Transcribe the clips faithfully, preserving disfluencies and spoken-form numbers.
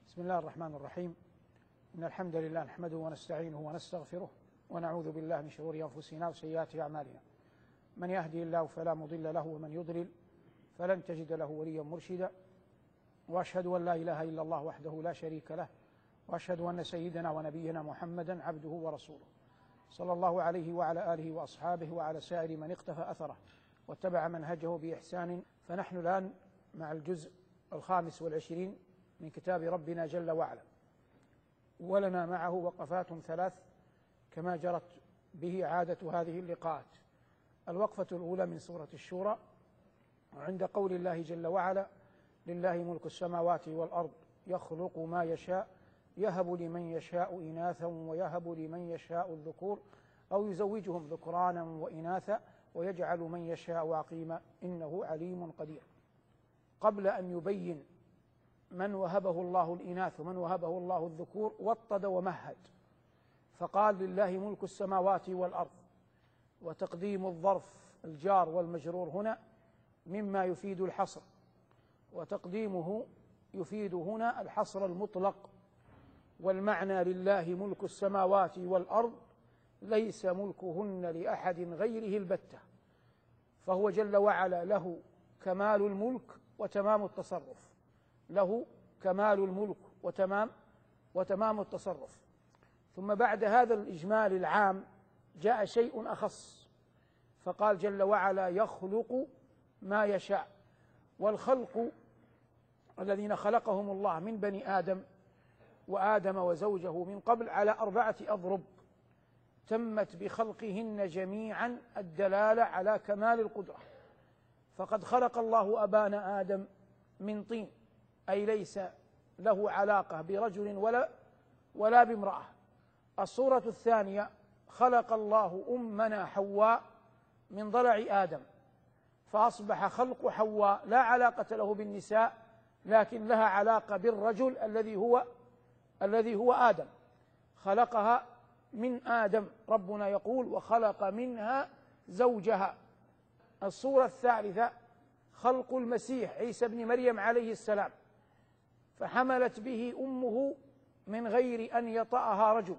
بسم الله الرحمن الرحيم. إن الحمد لله نحمده ونستعينه ونستغفره ونعوذ بالله من شرور أنفسنا وسيئات أعمالنا. من يهدي الله فلا مضل له ومن يضلل فلن تجد له وليا مرشدا، وأشهد أن لا إله إلا الله وحده لا شريك له، وأشهد أن سيدنا ونبينا محمدا عبده ورسوله صلى الله عليه وعلى آله وأصحابه وعلى سائر من اقتفى أثره واتبع منهجه بإحسان. فنحن الآن مع الجزء الخامس والعشرين من كتاب ربنا جل وعلا، ولنا معه وقفات ثلاث كما جرت به عادة هذه اللقاءات. الوقفة الأولى من سورة الشورى عند قول الله جل وعلا: لله ملك السماوات والأرض يخلق ما يشاء يهب لمن يشاء إناثا ويهب لمن يشاء الذكور أو يزوجهم ذكرانا وإناثا ويجعل من يشاء عقيما إنه عليم قدير. قبل أن يبين من وهبه الله الإناث ومن وهبه الله الذكور وطد ومهد، فقال: لله ملك السماوات والأرض، وتقديم الظرف الجار والمجرور هنا مما يفيد الحصر، وتقديمه يفيد هنا الحصر المطلق، والمعنى لله ملك السماوات والأرض ليس ملكهن لأحد غيره البتة، فهو جل وعلا له كمال الملك وتمام التصرف، له كمال الملك وتمام وتمام التصرف. ثم بعد هذا الإجمال العام جاء شيء أخص، فقال جل وعلا: يخلق ما يشاء. والخلق الذين خلقهم الله من بني آدم وآدم وزوجه من قبل على أربعة أضرب تمت بخلقهن جميعا الدلالة على كمال القدرة. فقد خلق الله أبانا آدم من طين، أي ليس له علاقة برجل ولا ولا بامرأة. الصورة الثانية: خلق الله أمنا حواء من ضلع آدم، فأصبح خلق حواء لا علاقة له بالنساء، لكن لها علاقة بالرجل الذي هو الذي هو آدم. خلقها من آدم، ربنا يقول: وخلق منها زوجها. الصورة الثالثة: خلق المسيح عيسى بن مريم عليه السلام، فحملت به أمه من غير أن يطأها رجل،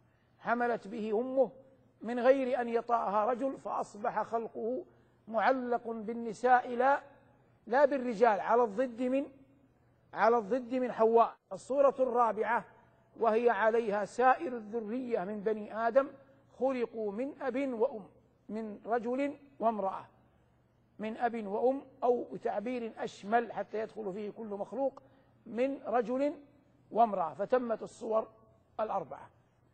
حملت به أمه من غير أن يطأها رجل، فأصبح خلقه معلق بالنساء لا لا بالرجال، على الضد من على الضد من حواء. الصورة الرابعة وهي عليها سائر الذرية من بني آدم، خلقوا من أب وأم، من رجل وامرأة، من أب وأم، أو بتعبير أشمل حتى يدخل فيه كل مخلوق، من رجل وامرأة، فتمت الصور الأربعة.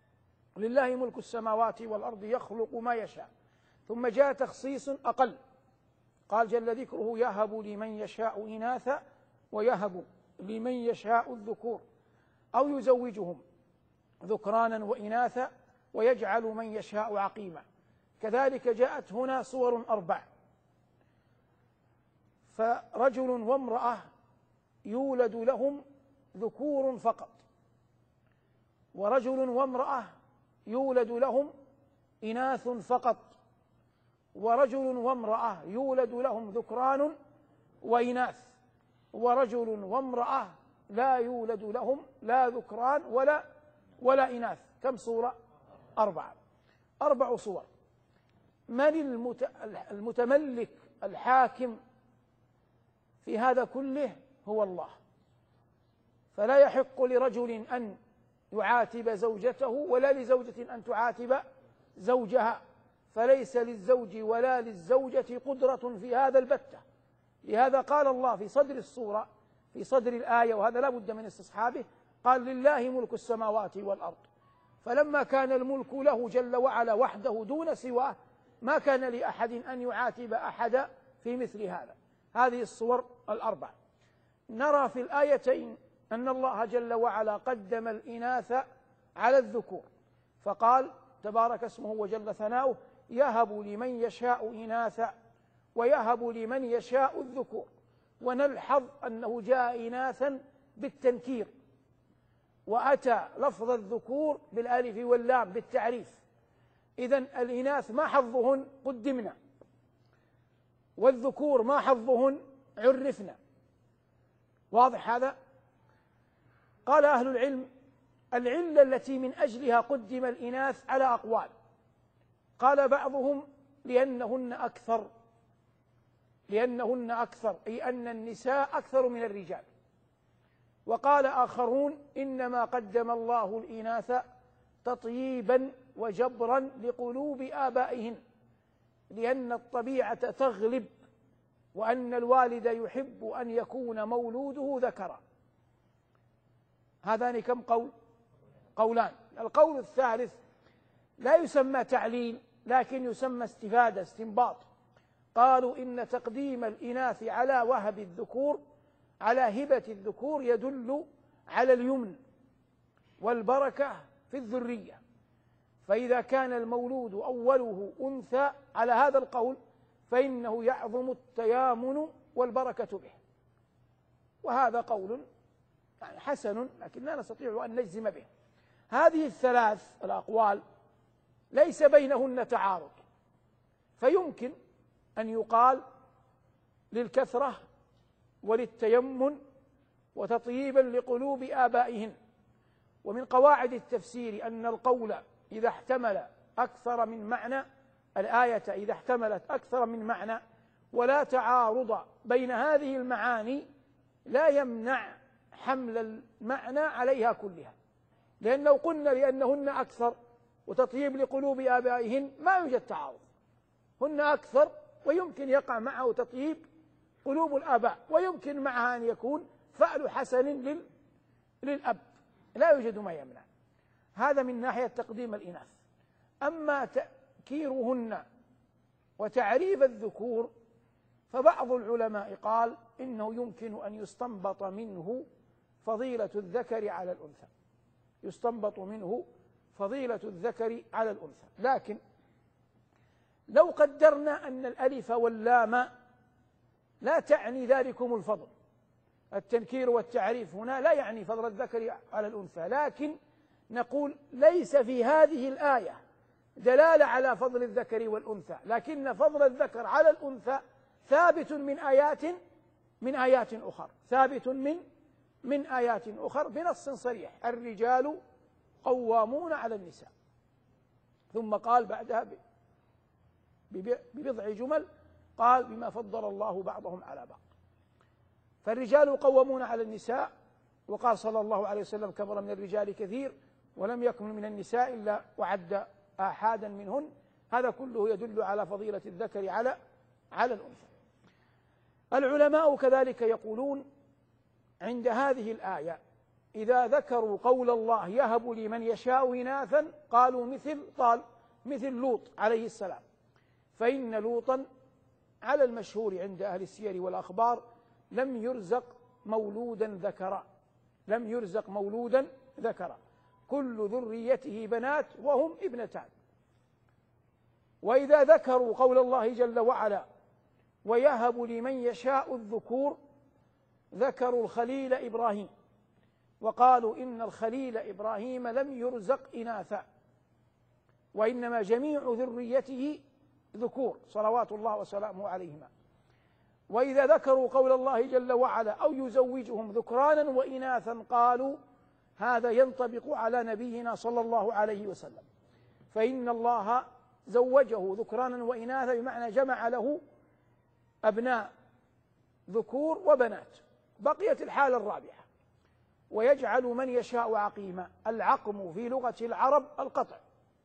لله ملك السماوات والأرض يخلق ما يشاء. ثم جاء تخصيص أقل، قال جل ذكره: يهب لمن يشاء إناثا ويهب لمن يشاء الذكور أو يزوجهم ذكرانا وإناثا ويجعل من يشاء عقيما. كذلك جاءت هنا صور أربع، فرجل وامرأة يولد لهم ذكور فقط، ورجل وامرأة يولد لهم إناث فقط، ورجل وامرأة يولد لهم ذكران وإناث، ورجل وامرأة لا يولد لهم لا ذكران ولا ولا إناث. كم صورة؟ أربعة أربع صور. من المتملك الحاكم في هذا كله؟ هو الله. فلا يحق لرجل أن يعاتب زوجته ولا لزوجة أن تعاتب زوجها، فليس للزوج ولا للزوجة قدرة في هذا البتة. لهذا قال الله في صدر الصورة، في صدر الآية، وهذا لا بد من استصحابه، قال: لله ملك السماوات والأرض. فلما كان الملك له جل وعلا وحده دون سواه، ما كان لأحد أن يعاتب أحد في مثل هذا. هذه الصور الأربع. نرى في الآيتين أن الله جل وعلا قدم الإناث على الذكور، فقال تبارك اسمه وجل ثناؤه: يهب لمن يشاء إناثا ويهب لمن يشاء الذكور. ونلحظ أنه جاء إناثا بالتنكير، وأتى لفظ الذكور بالألف واللام بالتعريف. إذن الإناث ما حظهن قدمنا، والذكور ما حظهن عرفنا. واضح هذا؟ قال أهل العلم: العلة التي من أجلها قدم الإناث على أقوال. قال بعضهم: لأنهن أكثر لأنهن أكثر أي أن النساء أكثر من الرجال. وقال آخرون: إنما قدم الله الإناث تطييبا وجبرا لقلوب آبائهن، لأن الطبيعة تغلب، وأن الوالد يحب أن يكون مولوده ذكرا. هذان كم قول؟ قولان. القول الثالث لا يسمى تعليل، لكن يسمى استفادة، استنباط. قالوا: إن تقديم الإناث على وهب الذكور، على هبة الذكور، يدل على اليمن والبركة في الذرية، فإذا كان المولود أوله أنثى على هذا القول فإنه يعظم التيامن والبركة به. وهذا قول يعني حسن، لكن لا نستطيع أن نجزم به. هذه الثلاث الأقوال ليس بينهن تعارض، فيمكن أن يقال للكثرة وللتيمن وتطييبا لقلوب آبائهن. ومن قواعد التفسير أن القول إذا احتمل أكثر من معنى، الآية إذا احتملت أكثر من معنى ولا تعارض بين هذه المعاني، لا يمنع حمل المعنى عليها كلها، لأن لو قلنا لأنهن أكثر وتطيب لقلوب آبائهن ما يوجد تعارض. هن أكثر ويمكن يقع معه تطيب قلوب الآباء، ويمكن معها أن يكون فعل حسن لل... للأب، لا يوجد ما يمنع. هذا من ناحية تقديم الإناث. أما تأكيرهن وتعريف الذكور فبعض العلماء قال إنه يمكن أن يستنبط منه فضيلة الذكر على الأنثى، يستنبط منه فضيلة الذكر على الأنثى. لكن لو قدرنا أن الألف واللام لا تعني ذلكم الفضل، التنكير والتعريف هنا لا يعني فضل الذكر على الأنثى، لكن نقول ليس في هذه الآية دلالة على فضل الذكر والأنثى، لكن فضل الذكر على الأنثى ثابت من آيات من آيات أخرى، ثابت من من آيات أخرى بنص صريح: الرجال قوامون على النساء. ثم قال بعدها ببضع جمل قال: بما فضل الله بعضهم على بعض. فالرجال قوامون على النساء، وقال صلى الله عليه وسلم: كبر من الرجال كثير ولم يكن من النساء إلا وعد آحادا منهن. هذا كله يدل على فضيلة الذكر على على الأنثى. العلماء كذلك يقولون عند هذه الآية إذا ذكروا قول الله: يهب لمن يشاء إناثا، قالوا مثل قال مثل لوط عليه السلام، فإن لوطا على المشهور عند أهل السير والأخبار لم يرزق مولودا ذكرا، لم يرزق مولودا ذكرا، كل ذريته بنات وهم ابنتان. وإذا ذكروا قول الله جل وعلا: ويهب لمن يشاء الذكور، ذكروا الخليل إبراهيم، وقالوا إن الخليل إبراهيم لم يرزق إناثا، وإنما جميع ذريته ذكور صلوات الله وسلامه عليهما. وإذا ذكروا قول الله جل وعلا: أو يزوجهم ذكرانا وإناثا، قالوا هذا ينطبق على نبينا صلى الله عليه وسلم، فإن الله زوجه ذكرانا وإناثا، بمعنى جمع له أبناء ذكور وبنات. بقيت الحالة الرابعة: ويجعل من يشاء عقيما. العقم في لغة العرب القطع،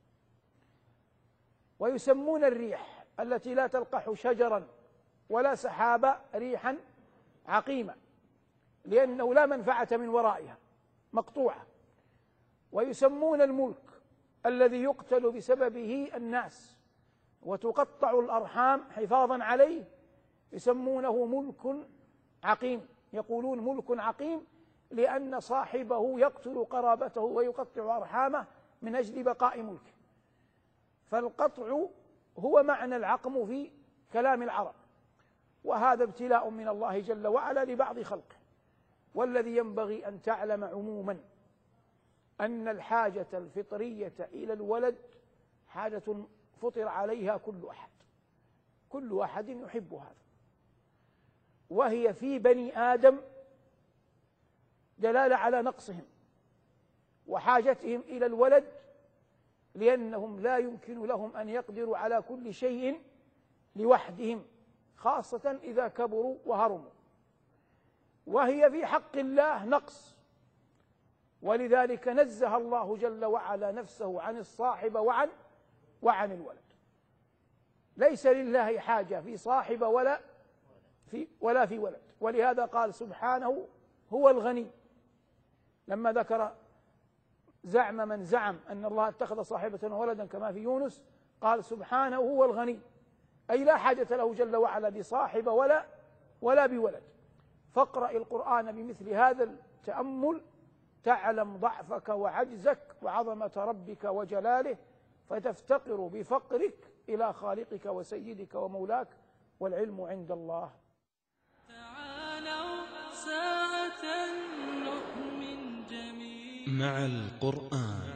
ويسمون الريح التي لا تلقح شجرا ولا سحابا ريحا عقيمة، لأنه لا منفعة من ورائها، مقطوعة. ويسمون الملك الذي يقتل بسببه الناس وتقطع الأرحام حفاظا عليه، يسمونه ملك عقيم. يقولون ملك عقيم لأن صاحبه يقتل قرابته ويقطع أرحامه من أجل بقاء ملكه. فالقطع هو معنى العقم في كلام العرب، وهذا ابتلاء من الله جل وعلا لبعض خلقه. والذي ينبغي أن تعلم عموما أن الحاجة الفطرية إلى الولد حاجة فطر عليها كل أحد، كل أحد يحب هذا، وهي في بني آدم دلالة على نقصهم وحاجتهم إلى الولد، لأنهم لا يمكن لهم أن يقدروا على كل شيء لوحدهم، خاصة إذا كبروا وهرموا، وهي في حق الله نقص. ولذلك نزه الله جل وعلا نفسه عن الصاحب وعن وعن الولد. ليس لله حاجة في صاحب ولا في ولا في ولد، ولهذا قال سبحانه هو الغني. لما ذكر زعم من زعم أن الله اتخذ صاحبة وولدا كما في يونس، قال سبحانه هو الغني، أي لا حاجة له جل وعلا بصاحب ولا ولا بولد. فاقرأ القرآن بمثل هذا التأمل تعلم ضعفك وعجزك وعظمة ربك وجلاله، فتفتقر بفقرك إلى خالقك وسيدك ومولاك، والعلم عند الله. تعالوا ساعة نؤمن جميعا مع القرآن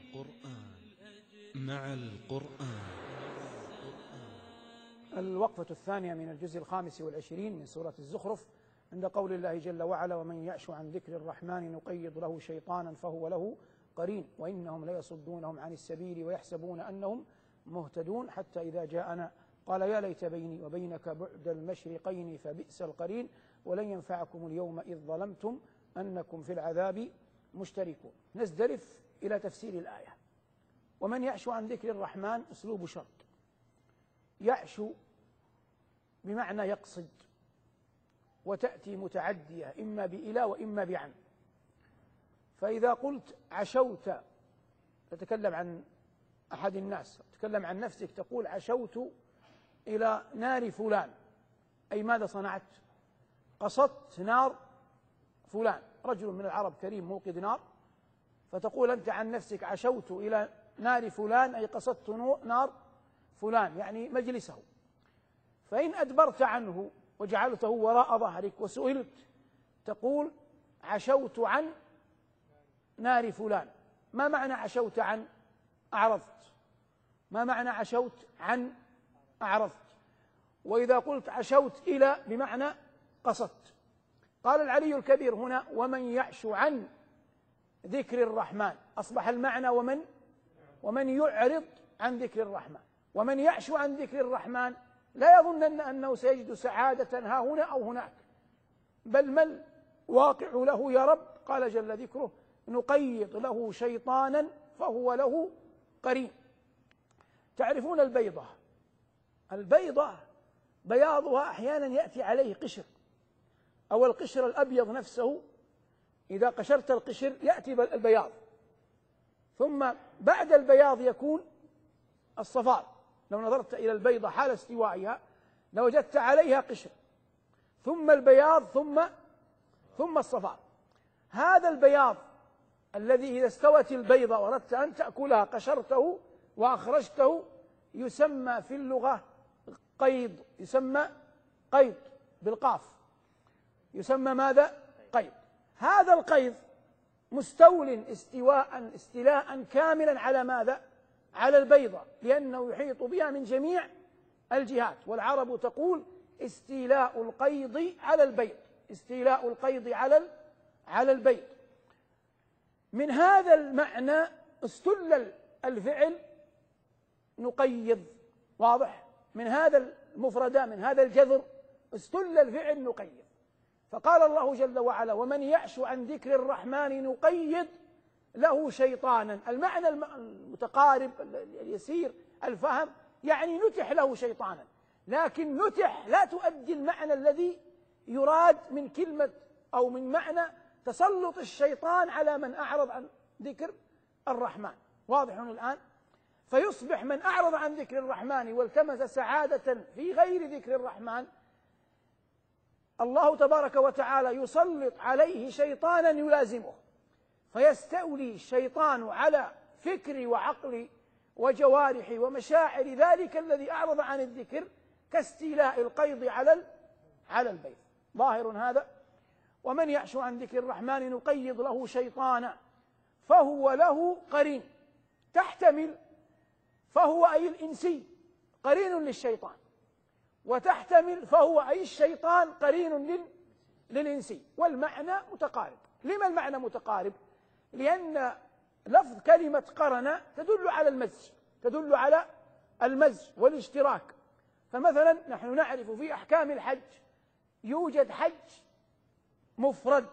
مع القرآن. الوقفة الثانية من الجزء الخامس والعشرين من سورة الزخرف، عند قول الله جل وعلا ومن يعش عن ذكر الرحمن نقيض له شيطانا فهو له قرين وإنهم ليصدونهم عن السبيل ويحسبون أنهم مهتدون حتى إذا جاءنا قال يا ليت بيني وبينك بعد المشرقين فبئس القرين ولن ينفعكم اليوم إذ ظلمتم أنكم في العذاب مشتركون. نزدرف إلى تفسير الآية. ومن يعش عن ذكر الرحمن أسلوب شرط. يعش بمعنى يقصد، وتأتي متعدية إما بإلى وإما بعن. فإذا قلت عشوت تتكلم عن أحد الناس، تتكلم عن نفسك، تقول عشوت إلى نار فلان، أي ماذا صنعت؟ قصدت نار فلان. رجل من العرب كريم موقد نار، فتقول أنت عن نفسك عشوت إلى نار فلان، أي قصدت نار فلان، يعني مجلسه. فإن أدبرت عنه وجعلته وراء ظهرك وسئلت تقول عشوت عن نار فلان. ما معنى عشوت عن؟ أعرضت. ما معنى عشوت عن؟ أعرضت. وإذا قلت عشوت إلى بمعنى قصدت. قال العلي الكبير هنا ومن يعش عن ذكر الرحمن، أصبح المعنى ومن ومن يعرض عن ذكر الرحمن. ومن يعش عن ذكر الرحمن لا يظنن أنه سيجد سعادة ها هنا أو هناك، بل ما الواقع له يا رب؟ قال جل ذكره نقيض له شيطانا فهو له قرين. تعرفون البيضة؟ البيضة بياضها أحيانا يأتي عليه قشر، أو القشر الأبيض نفسه إذا قشرت القشر يأتي البياض، ثم بعد البياض يكون الصفار. لو نظرت إلى البيضة حال استوائها لوجدت عليها قشر، ثم البياض، ثم ثم الصفار. هذا البياض الذي إذا استوت البيضة وأردت أن تأكلها قشرته وأخرجته يسمى في اللغة قيض، يسمى قيض بالقاف، يسمى ماذا؟ قيض. هذا القيض مستول استواء استيلاء كاملا على ماذا؟ على البيضة، لأنه يحيط بها من جميع الجهات. والعرب تقول استيلاء القيض على البيض، استيلاء القيض على على البيض. من هذا المعنى استل الفعل نقيض، واضح؟ من هذا المفردة، من هذا الجذر استل الفعل نقيض. فقال الله جل وعلا ومن يعش عن ذكر الرحمن نقيض له شيطانا. المعنى المتقارب اليسير الفهم يعني نتح له شيطانا، لكن نتح لا تؤدي المعنى الذي يراد من كلمة أو من معنى تسلط الشيطان على من أعرض عن ذكر الرحمن. واضح الآن؟ فيصبح من أعرض عن ذكر الرحمن والتمس سعادة في غير ذكر الرحمن الله تبارك وتعالى يسلط عليه شيطانا يلازمه، فيستولي الشيطان على فكر وعقل وجوارح ومشاعر ذلك الذي أعرض عن الذكر، كاستيلاء القيض على على البيض. ظاهر هذا؟ ومن يعش عن ذكر الرحمن نقيض له شيطانا فهو له قرين. تحتمل فهو أي الإنسي قرين للشيطان، وتحتمل فهو أي الشيطان قرين للإنسي، والمعنى متقارب. لما المعنى متقارب؟ لأن لفظ كلمة قرن تدل على المزج، تدل على المزج والاشتراك. فمثلا نحن نعرف في أحكام الحج يوجد حج مفرد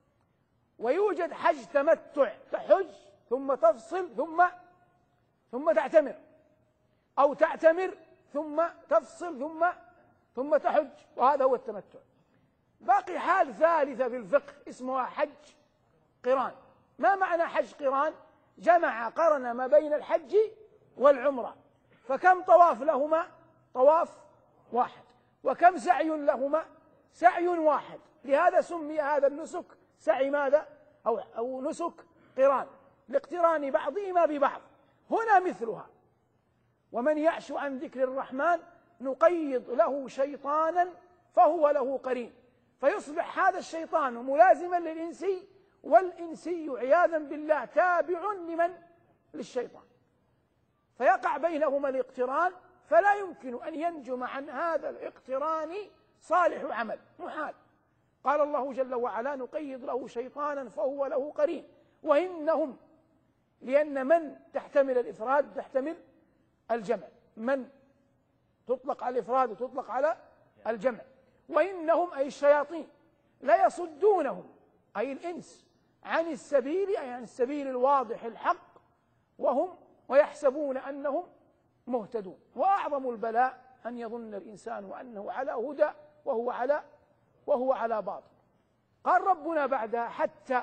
ويوجد حج تمتع، تحج ثم تفصل ثم ثم تعتمر، أو تعتمر ثم تفصل ثم ثم تحج، وهذا هو التمتع. باقي حال ثالثة في الفقه اسمها حج قران. ما معنى حج قران؟ جمع قرن ما بين الحج والعمرة. فكم طواف لهما؟ طواف واحد. وكم سعي لهما؟ سعي واحد. لهذا سمي هذا النسك سعي ماذا؟ أو, أو نسك قران، لاقتران بعضهما ببعض. هنا مثلها: ومن يعش عن ذكر الرحمن نقيض له شيطانا فهو له قرين. فيصبح هذا الشيطان ملازما للإنسي، والإنسي عياذا بالله تابع لمن؟ للشيطان. فيقع بينهما الاقتران، فلا يمكن أن ينجم عن هذا الاقتران صالح عمل، محال. قال الله جل وعلا: نقيض له شيطانا فهو له قرين. وإنهم، لأن من تحتمل الإفراد تحتمل الجمع، من تطلق على الإفراد وتطلق على الجمع. وإنهم أي الشياطين لا يصدونهم أي الإنس عن السبيل، أي عن السبيل الواضح الحق، وهم ويحسبون أنهم مهتدون. وأعظم البلاء أن يظن الإنسان أنه على هدى وهو على وهو على باطل. قال ربنا بعدها: حتى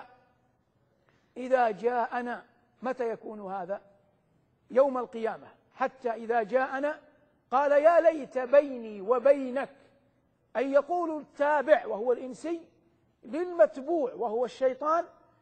إذا جاءنا. متى يكون هذا؟ يوم القيامة. حتى إذا جاءنا قال: يا ليت بيني وبينك، أي يقول التابع وهو الإنسي للمتبوع وهو الشيطان: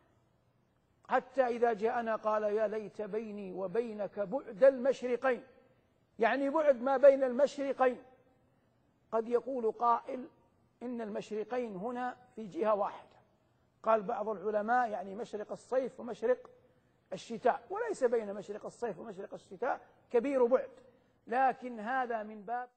حتى إذا جاءنا قال: يا ليت بيني وبينك بعد المشرقين، يعني بعد ما بين المشرقين. قد يقول قائل إن المشرقين هنا في جهة واحدة. قال بعض العلماء يعني مشرق الصيف ومشرق الشتاء، وليس بين مشرق الصيف ومشرق الشتاء كبير بعد، لكن هذا من باب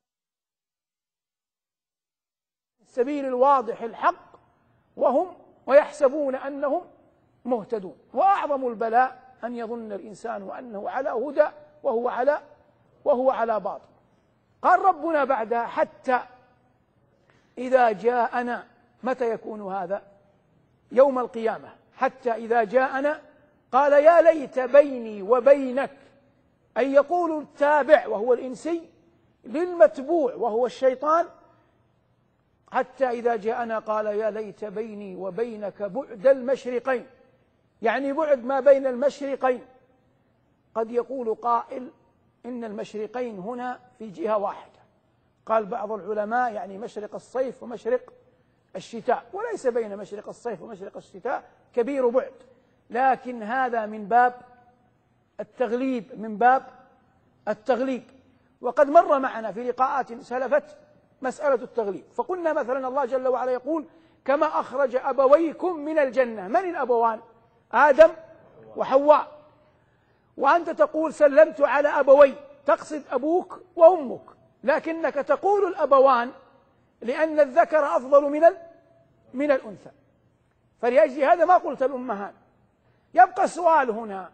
السبيل الواضح الحق، وهم ويحسبون أنهم مهتدون. وأعظم البلاء أن يظن الإنسان أنه على هدى وهو على وهو على باطل. قال ربنا بعدها: حتى إذا جاءنا. متى يكون هذا؟ يوم القيامة. حتى إذا جاءنا قال: يا ليت بيني وبينك، أي يقول التابع وهو الإنسي للمتبوع وهو الشيطان: حتى إذا جاءنا قال: يا ليت بيني وبينك بعد المشرقين، يعني بعد ما بين المشرقين. قد يقول قائل إن المشرقين هنا في جهة واحدة. قال بعض العلماء يعني مشرق الصيف ومشرق الشتاء، وليس بين مشرق الصيف ومشرق الشتاء كبير بعد، لكن هذا من باب التغليب، من باب التغليب. وقد مر معنا في لقاءات سلفت مسألة التغليب، فقلنا مثلا الله جل وعلا يقول: كما أخرج أبويكم من الجنة. من الأبوان؟ آدم وحواء. وأنت تقول سلمت على أبوي، تقصد أبوك وأمك، لكنك تقول الأبوان لأن الذكر أفضل من من الأنثى، فلأجل هذا ما قلت الأمهات. يبقى السؤال هنا: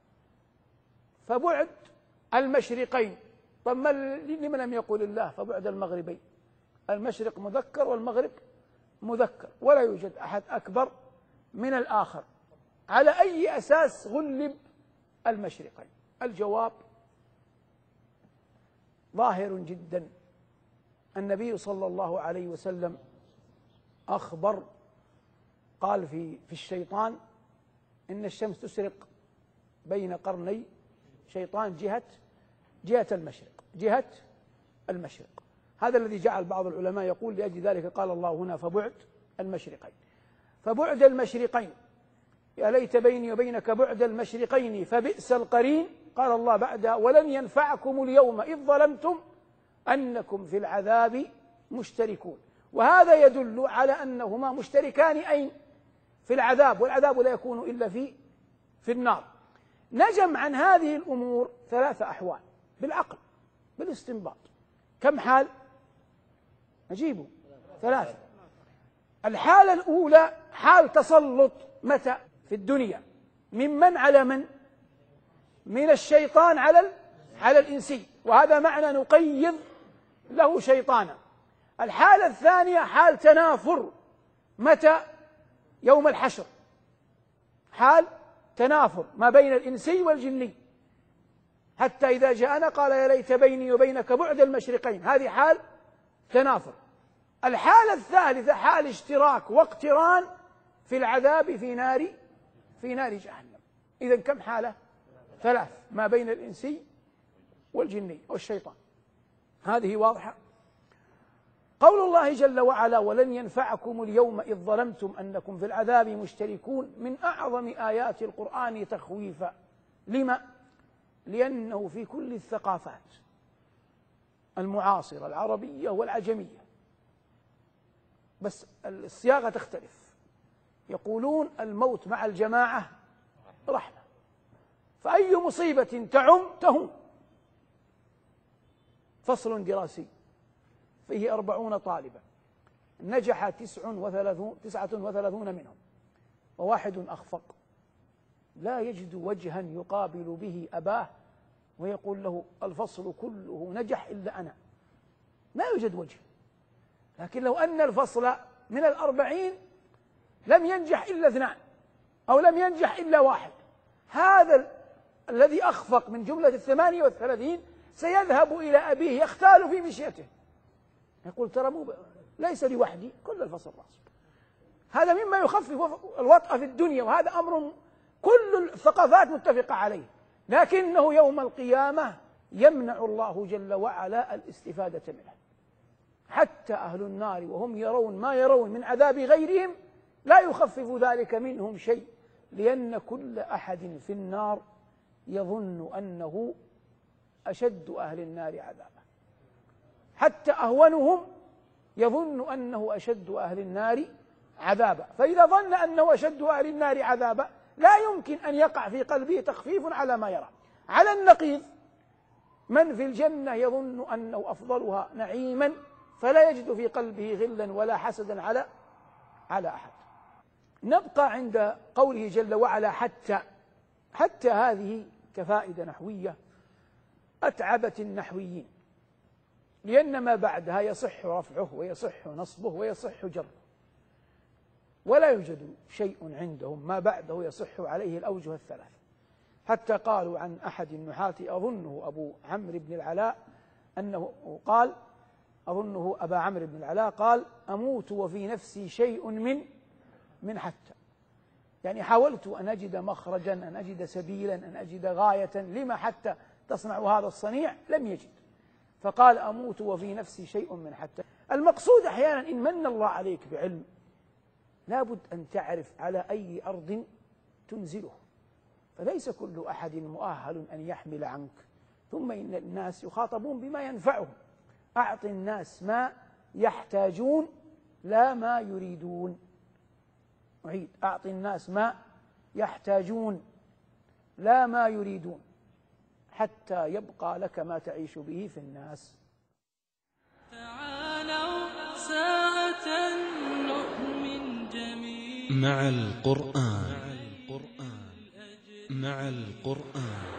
فبعد المشرقين، طب لمن لم يقول الله فبعد المغربين؟ المشرق مذكر والمغرب مذكر، ولا يوجد أحد أكبر من الآخر. على أي أساس غلب المشرقين؟ الجواب ظاهر جدا. النبي صلى الله عليه وسلم أخبر، قال في في الشيطان: إن الشمس تسرق بين قرني شيطان جهة جهة المشرق، جهة المشرق. هذا الذي جعل بعض العلماء يقول لأجل ذلك قال الله هنا فبعد المشرقين. فبعد المشرقين، يا ليت بيني وبينك بعد المشرقين فبئس القرين. قال الله بعدها: ولن ينفعكم اليوم إذ ظلمتم أنكم في العذاب مشتركون. وهذا يدل على أنهما مشتركان أين؟ في العذاب، والعذاب لا يكون إلا في في النار. نجم عن هذه الأمور ثلاثة أحوال بالعقل بالاستنباط. كم حال؟ نجيبه ثلاثة. الحالة الأولى حال تسلط متى؟ في الدنيا. ممن على من؟ من الشيطان على على الإنسي، وهذا معنى نقيض له شيطانا. الحالة الثانية حال تنافر، متى؟ يوم الحشر، حال تنافر ما بين الإنسي والجني، حتى إذا جاءنا قال يا ليت بيني وبينك بعد المشرقين، هذه حال تنافر. الحالة الثالثة حال اشتراك واقتران في العذاب في نار في نار جهنم. إذن كم حالة؟ ثلاث، ما بين الإنسي والجني والشيطان. هذه واضحة. قول الله جل وعلا ولن ينفعكم اليوم إذ ظلمتم أنكم في العذاب مشتركون من أعظم آيات القرآن تخويفا. لما؟ لأنه في كل الثقافات المعاصرة العربية والعجمية، بس الصياغة تختلف، يقولون الموت مع الجماعة رحمة، فأي مصيبة تعم تهم. فصل دراسي فيه أربعون طالبا، نجح تسع وثلاثون تسعة وثلاثون منهم، وواحد أخفق لا يجد وجها يقابل به أباه ويقول له الفصل كله نجح إلا أنا، ما يوجد وجه. لكن لو أن الفصل من الأربعين لم ينجح إلا اثنان أو لم ينجح إلا واحد، هذا الذي أخفق من جملة الثمانية والثلاثين سيذهب إلى أبيه يختال في مشيته، يقول ترى مو ليس لوحدي، كل الفصل راسب. هذا مما يخفف الوطأ في الدنيا، وهذا أمر كل الثقافات متفقة عليه، لكنه يوم القيامة يمنع الله جل وعلا الاستفادة منه. حتى أهل النار وهم يرون ما يرون من عذاب غيرهم لا يخفف ذلك منهم شيء، لأن كل أحد في النار يظن أنه أشد أهل النار عذابا، حتى أهونهم يظن أنه أشد أهل النار عذابا. فإذا ظن أنه أشد أهل النار عذابا لا يمكن أن يقع في قلبه تخفيف على ما يرى. على النقيض من في الجنة يظن أنه أفضلها نعيما، فلا يجد في قلبه غلا ولا حسدا على على أحد. نبقى عند قوله جل وعلا حتى. حتى هذه كفائدة نحوية أتعبت النحويين، لأن ما بعدها يصح رفعه ويصح نصبه ويصح جره، ولا يوجد شيء عندهم ما بعده يصح عليه الأوجه الثلاث. حتى قالوا عن أحد النحاة أظنه أبو عمرو بن العلاء أنه قال أظنه أبا عمرو بن العلاء قال أموت وفي نفسي شيء من من حتى، يعني حاولت أن أجد مخرجا، أن أجد سبيلا، أن أجد غاية لما حتى تصنع هذا الصنيع، لم يجد، فقال أموت وفي نفسي شيء من حتى. المقصود أحيانا إن من الله عليك بعلم لابد أن تعرف على أي أرض تنزله، فليس كل أحد مؤهل أن يحمل عنك. ثم إن الناس يخاطبون بما ينفعهم، أعط الناس ما يحتاجون لا ما يريدون. أعيد، أعط الناس ما يحتاجون لا ما يريدون حتى يبقى لك ما تعيش به في الناس. تعالوا ساعة نؤمن جميعا مع القرآن مع القرآن.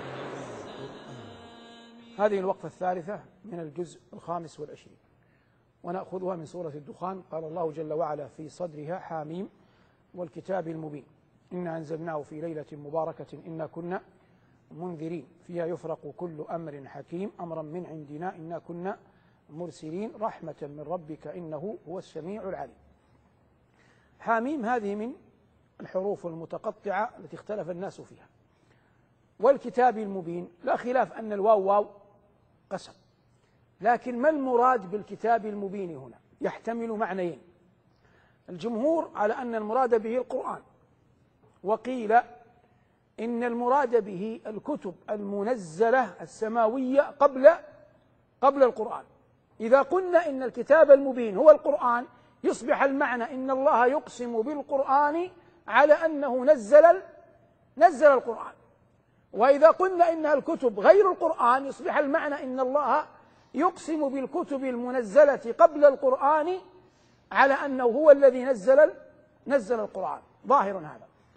هذه الوقفة الثالثة من الجزء الخامس والعشرين، ونأخذها من سورة الدخان. قال الله جل وعلا في صدرها حاميم والكتاب المبين إنا أنزلناه في ليلة مباركة إنا كنا منذرين فيها يفرق كل أمر حكيم أمرا من عندنا إنا كنا مرسلين رحمة من ربك إنه هو السميع العليم. حاميم هذه من الحروف المتقطعة التي اختلف الناس فيها. والكتاب المبين لا خلاف أن الواو واو قسم، لكن ما المراد بالكتاب المبين هنا؟ يحتمل معنيين. الجمهور على أن المراد به القرآن، وقيل إن المراد به الكتب المنزلة السماوية قبل قبل القرآن. إذا قلنا إن الكتاب المبين هو القرآن يصبح المعنى إن الله يقسم بالقرآن على أنه نزل نزل القرآن. وإذا قلنا إنها الكتب غير القرآن يصبح المعنى إن الله يقسم بالكتب المنزلة قبل القرآن على أنه هو الذي نزل نزل القرآن. ظاهر هذا.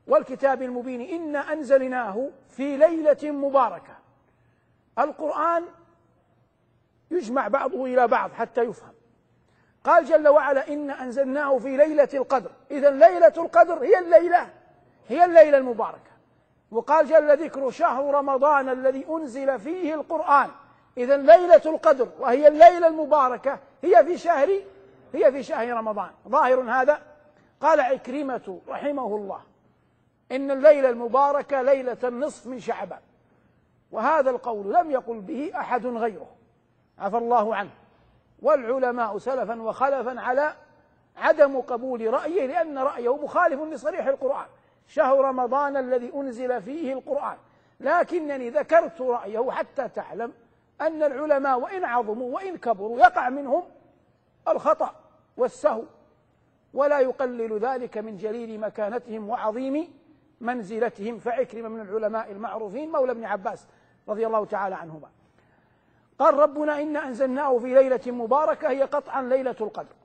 والكتاب المبين إنا أنزلناه في ليلة مباركة. القرآن يجمع بعضه إلى بعض حتى يفهم. قال جل وعلا إنا أنزلناه في ليلة القدر، إذن ليلة القدر هي الليلة هي الليلة المباركة. وقال جل ذكره شهر رمضان الذي أنزل فيه القرآن، إذن ليلة القدر وهي الليلة المباركة هي في شهر هي في شهر رمضان. ظاهر هذا. قال عكرمة رحمه الله إن الليلة المباركة ليلة النصف من شعبان، وهذا القول لم يقل به أحد غيره عفى الله عنه، والعلماء سلفا وخلفا على عدم قبول رأيه، لأن رأيه مخالف لصريح القرآن، شهر رمضان الذي أنزل فيه القرآن. لكنني ذكرت رأيه حتى تعلم أن العلماء وإن عظموا وإن كبروا يقع منهم الخطأ والسهو، ولا يقلل ذلك من جليل مكانتهم وعظيم منزلتهم. فعكرمة من العلماء المعروفين مولى ابن عباس رضي الله تعالى عنهما. قال ربنا إنا أنزلناه في ليلة مباركة، هي قطعا ليلة القدر.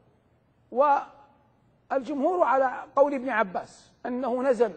والجمهور على قول ابن عباس أنه نزل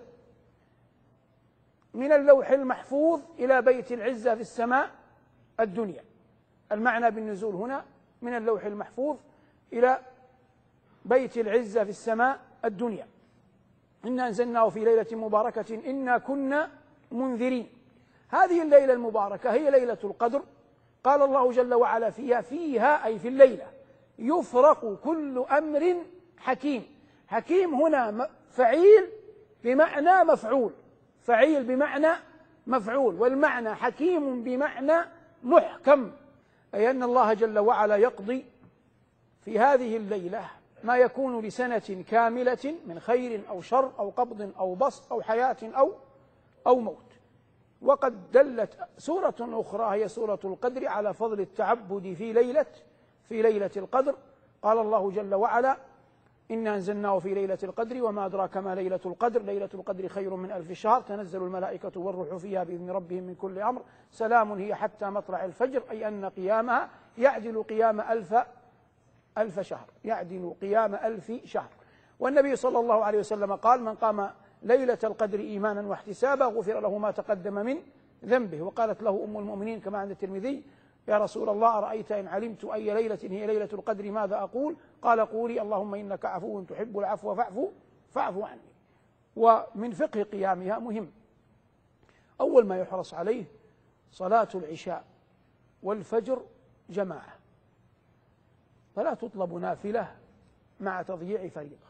من اللوح المحفوظ إلى بيت العزة في السماء الدنيا. المعنى بالنزول هنا من اللوح المحفوظ إلى بيت العزة في السماء الدنيا. إنا أنزلناه في ليلة مباركة إنا كنا منذرين. هذه الليلة المباركة هي ليلة القدر. قال الله جل وعلا فيها فيها أي في الليلة يفرق كل أمر حكيم. حكيم هنا فعيل بمعنى مفعول، فعيل بمعنى مفعول، والمعنى حكيم بمعنى محكم، أي أن الله جل وعلا يقضي في هذه الليلة ما يكون لسنة كاملة من خير أو شر أو قبض أو بسط أو حياة أو أو موت. وقد دلت سورة أخرى هي سورة القدر على فضل التعبد في ليلة في ليلة القدر. قال الله جل وعلا إنا أنزلناه في ليلة القدر وما أدراك ما ليلة القدر ليلة القدر خير من ألف شهر تنزل الملائكة والروح فيها بإذن ربهم من كل أمر سلام هي حتى مطلع الفجر، أي أن قيامها يعدل قيام ألف ألف شهر يعدل قيام ألف شهر. والنبي صلى الله عليه وسلم قال من قام ليلة القدر إيمانا واحتسابا غفر له ما تقدم من ذنبه. وقالت له أم المؤمنين كما عند الترمذي يا رسول الله أرأيت إن علمت أي ليلة هي ليلة القدر ماذا أقول؟ قال قولي اللهم إنك عفو تحب العفو فاعف فاعف عني. ومن فقه قيامها مهم، أول ما يحرص عليه صلاة العشاء والفجر جماعة، فلا تطلب نافلة مع تضييع فريضة.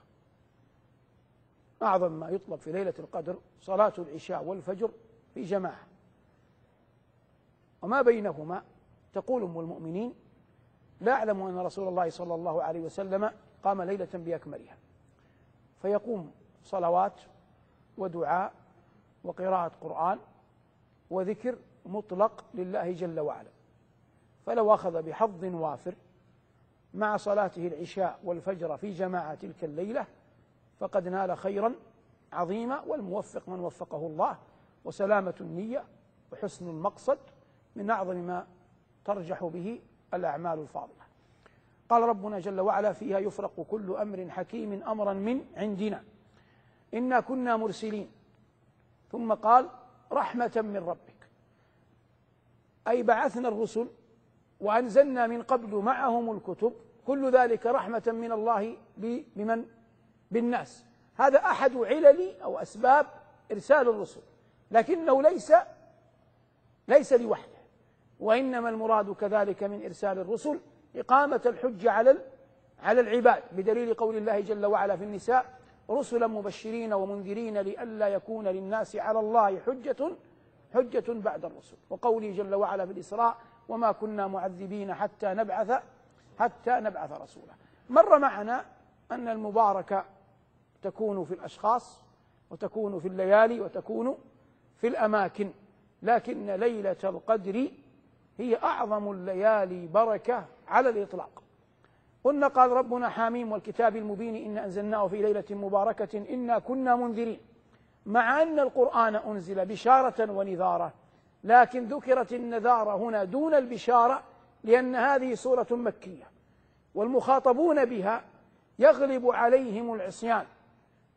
أعظم ما يطلب في ليلة القدر صلاة العشاء والفجر في جماعة، وما بينهما تقول أم المؤمنين لا أعلم أن رسول الله صلى الله عليه وسلم قام ليلة بأكملها، فيقوم صلوات ودعاء وقراءة قرآن وذكر مطلق لله جل وعلا، فلو أخذ بحظ وافر مع صلاته العشاء والفجر في جماعة تلك الليلة فقد نال خيرا عظيما، والموفق من وفقه الله، وسلامة النية وحسن المقصد من أعظم ما ترجح به الأعمال الفاضلة. قال ربنا جل وعلا فيها يفرق كل أمر حكيم أمرا من عندنا إنا كنا مرسلين. ثم قال رحمة من ربك، أي بعثنا الرسل وأنزلنا من قبل معهم الكتب، كل ذلك رحمة من الله بمن بالناس. هذا أحد علل أو أسباب إرسال الرسل، لكنه ليس ليس لوحده، وإنما المراد كذلك من إرسال الرسل إقامة الحجة على على العباد، بدليل قول الله جل وعلا في النساء رسلا مبشرين ومنذرين لئلا يكون للناس على الله حجة حجة بعد الرسل، وقوله جل وعلا في الإسراء وما كنا معذبين حتى نبعث حتى نبعث رسولا. مر معنا أن المباركة تكون في الأشخاص وتكون في الليالي وتكون في الأماكن، لكن ليلة القدر هي أعظم الليالي بركة على الإطلاق. قلنا قال ربنا حاميم والكتاب المبين إنا أنزلناه في ليلة مباركة إنا كنا منذرين، مع أن القرآن أنزل بشارة ونذارة، لكن ذكرت النذارة هنا دون البشارة لأن هذه سورة مكية، والمخاطبون بها يغلب عليهم العصيان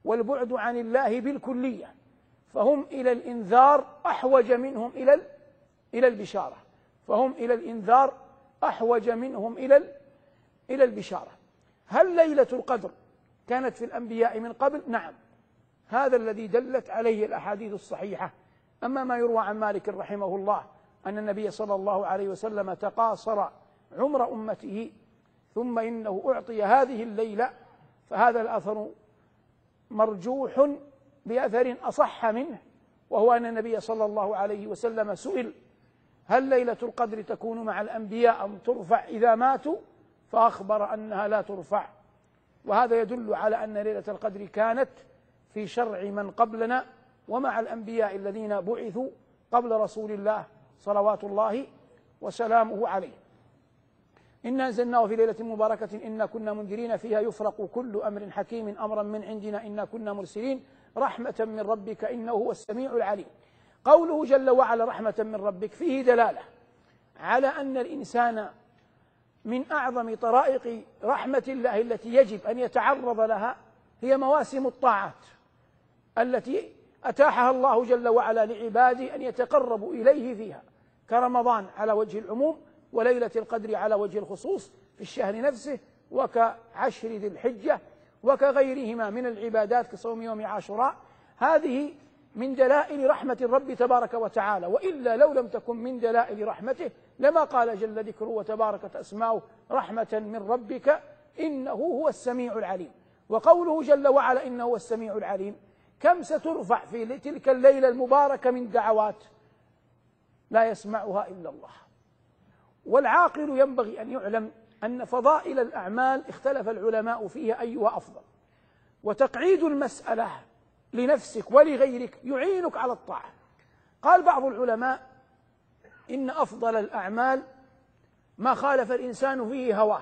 والبعد عن الله بالكلية، فهم إلى الإنذار أحوج منهم إلى إلى البشارة، فهم إلى الإنذار أحوج منهم إلى إلى البشارة. هل ليلة القدر كانت في الأنبياء من قبل؟ نعم، هذا الذي دلت عليه الأحاديث الصحيحة. أما ما يروى عن مالك رحمه الله أن النبي صلى الله عليه وسلم تقاصر عمر أمته ثم إنه أعطي هذه الليلة، فهذا الأثر مرجوح بأثر أصح منه، وهو أن النبي صلى الله عليه وسلم سئل: هل ليلة القدر تكون مع الأنبياء أم ترفع إذا ماتوا؟ فأخبر أنها لا ترفع، وهذا يدل على أن ليلة القدر كانت في شرع من قبلنا ومع الأنبياء الذين بعثوا قبل رسول الله صلوات الله وسلامه عليه. إنا أنزلناه في ليلة مباركة إنا كنا منذرين فيها يفرق كل أمر حكيم أمرا من عندنا إنا كنا مرسلين رحمة من ربك إنه هو السميع العليم. قوله جل وعلا رحمة من ربك فيه دلالة على أن الإنسان من أعظم طرائق رحمة الله التي يجب أن يتعرض لها هي مواسم الطاعات التي أتاحها الله جل وعلا لعباده أن يتقربوا إليه فيها، كرمضان على وجه العموم، وليلة القدر على وجه الخصوص في الشهر نفسه، وكعشر ذي الحجة، وكغيرهما من العبادات كصوم يوم عاشوراء. هذه من دلائل رحمة الرب تبارك وتعالى، وإلا لو لم تكن من دلائل رحمته لما قال جل ذكره وتباركت أسماؤه رحمة من ربك إنه هو السميع العليم. وقوله جل وعلا إنه هو السميع العليم، كم سترفع في تلك الليلة المباركة من دعوات لا يسمعها إلا الله. والعاقل ينبغي أن يعلم أن فضائل الأعمال اختلف العلماء فيها أيها أفضل، وتقعيد المسألة لنفسك ولغيرك يعينك على الطاعة. قال بعض العلماء إن أفضل الأعمال ما خالف الإنسان فيه هواه،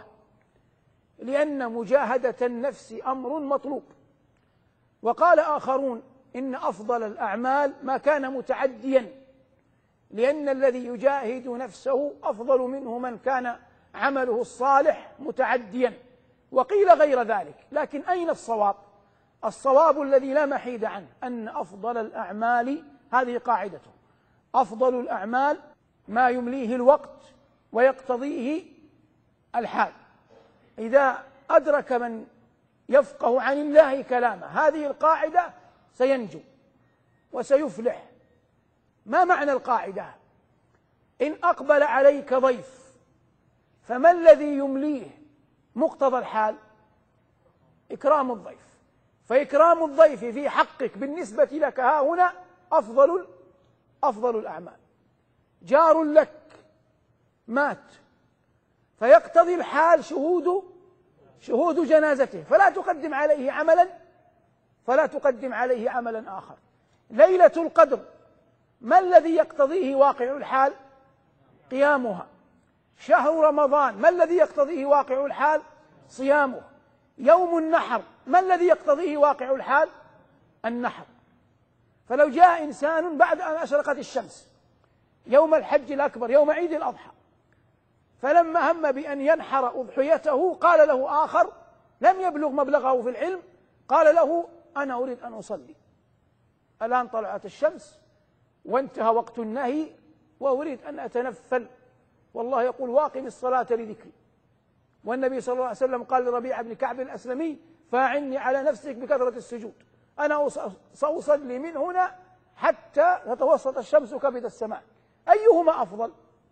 لأن مجاهدة النفس أمر مطلوب. وقال آخرون إن أفضل الأعمال ما كان متعديا، لأن الذي يجاهد نفسه أفضل منه من كان عمله الصالح متعديا. وقيل غير ذلك، لكن أين الصواب؟ الصواب الذي لا محيد عنه أن أفضل الأعمال، هذه قاعدته، أفضل الأعمال ما يمليه الوقت ويقتضيه الحال. إذا أدرك من يفقه عن الله كلامه هذه القاعدة سينجو وسيفلح. ما معنى القاعدة؟ إن أقبل عليك ضيف فما الذي يمليه مقتضى الحال؟ إكرام الضيف، فإكرام الضيف في حقك بالنسبة لك ها هنا أفضل أفضل الأعمال. جار لك مات فيقتضي الحال شهود شهود جنازته، فلا تقدم عليه عملا فلا تقدم عليه عملا آخر. ليلة القدر ما الذي يقتضيه واقع الحال؟ قيامها. شهر رمضان ما الذي يقتضيه واقع الحال؟ صيامه. يوم النحر ما الذي يقتضيه واقع الحال؟ النحر. فلو جاء إنسان بعد أن أشرقت الشمس يوم الحج الأكبر يوم عيد الأضحى، فلما هم بأن ينحر أضحيته قال له آخر لم يبلغ مبلغه في العلم، قال له أنا أريد أن أصلي، الآن طلعت الشمس وانتهى وقت النهي وأريد أن أتنفل، والله يقول واقم الصلاة لذكري. والنبي صلى الله عليه وسلم قال لربيعة بن كعب الأسلمي فاعني على نفسك بكثرة السجود، أنا سأصلي من هنا حتى تتوسط الشمس كبد السماء. أيهما أفضل؟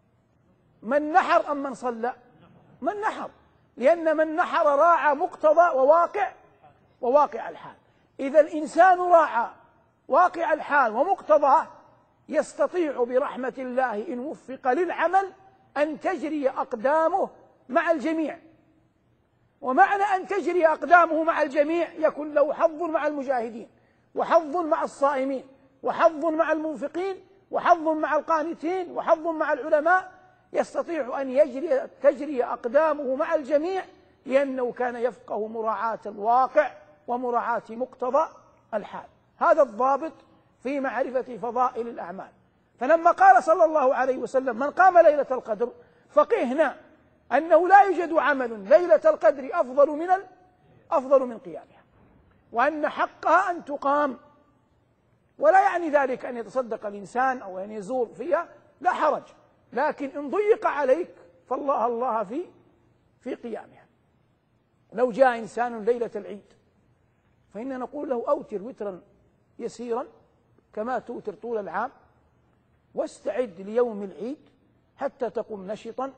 من نحر أم من صلى؟ من نحر، لأن من نحر راعى مقتضى وواقع وواقع الحال. إذا الإنسان راعى واقع الحال ومقتضاه يستطيع برحمة الله إن وفق للعمل أن تجري أقدامه مع الجميع. ومعنى أن تجري أقدامه مع الجميع يكون له حظ مع المجاهدين، وحظ مع الصائمين، وحظ مع المنفقين، وحظ مع القانتين، وحظ مع العلماء. يستطيع أن يجري تجري أقدامه مع الجميع لأنه كان يفقه مراعاة الواقع ومراعاة مقتضى الحال. هذا الضابط في معرفة فضائل الأعمال. فلما قال صلى الله عليه وسلم من قام ليلة القدر فقهنا أنه لا يوجد عمل ليلة القدر أفضل من أفضل من قيامها. وأن حقها أن تقام، ولا يعني ذلك أن يتصدق الإنسان أو أن يزور فيها، لا حرج، لكن إن ضيق عليك فالله الله في في قيامها. لو جاء إنسان ليلة العيد فإننا نقول له أوتر وترا يسيرا كما توتر طول العام، واستعد ليوم العيد حتى تقوم نشطا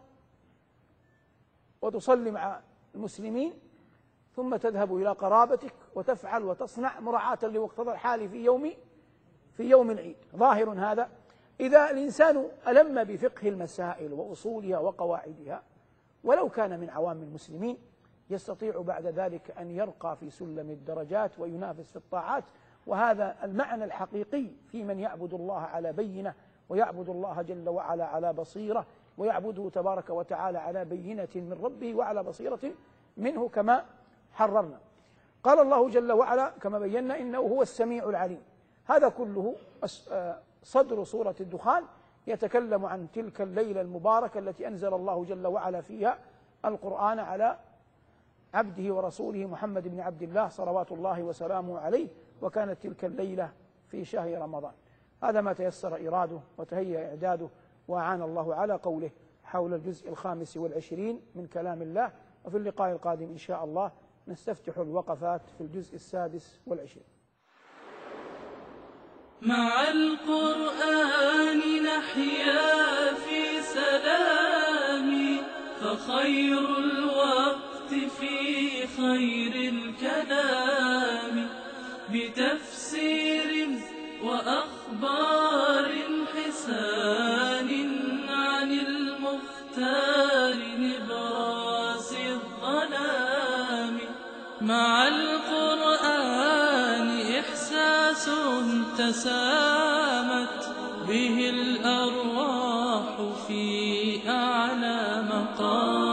وتصلي مع المسلمين، ثم تذهب إلى قرابتك وتفعل وتصنع مراعاة لمقتضى الحال في يوم في يوم العيد. ظاهر هذا. إذا الإنسان ألم بفقه المسائل وأصولها وقواعدها ولو كان من عوام المسلمين، يستطيع بعد ذلك أن يرقى في سلم الدرجات وينافس في الطاعات. وهذا المعنى الحقيقي في من يعبد الله على بينة، ويعبد الله جل وعلا على بصيرة، ويعبده تبارك وتعالى على بينة من ربه وعلى بصيرة منه كما حررنا. قال الله جل وعلا كما بينا إنه هو السميع العليم. هذا كله صدر سورة الدخان يتكلم عن تلك الليلة المباركة التي أنزل الله جل وعلا فيها القرآن على عبده ورسوله محمد بن عبد الله صلوات الله وسلامه عليه، وكانت تلك الليلة في شهر رمضان. هذا ما تيسر إراده وتهيأ إعداده، وأعان الله على قوله حول الجزء الخامس والعشرين من كلام الله. وفي اللقاء القادم إن شاء الله نستفتح الوقفات في الجزء السادس والعشرين. مع القرآن نحيا في سلام، فخير الوقت في خير الكلام، بتفسير وأخبار حسان عن المختار نبراس الظلام. مع القرآن إحساس تسامت به الأرواح في أعلى مقام.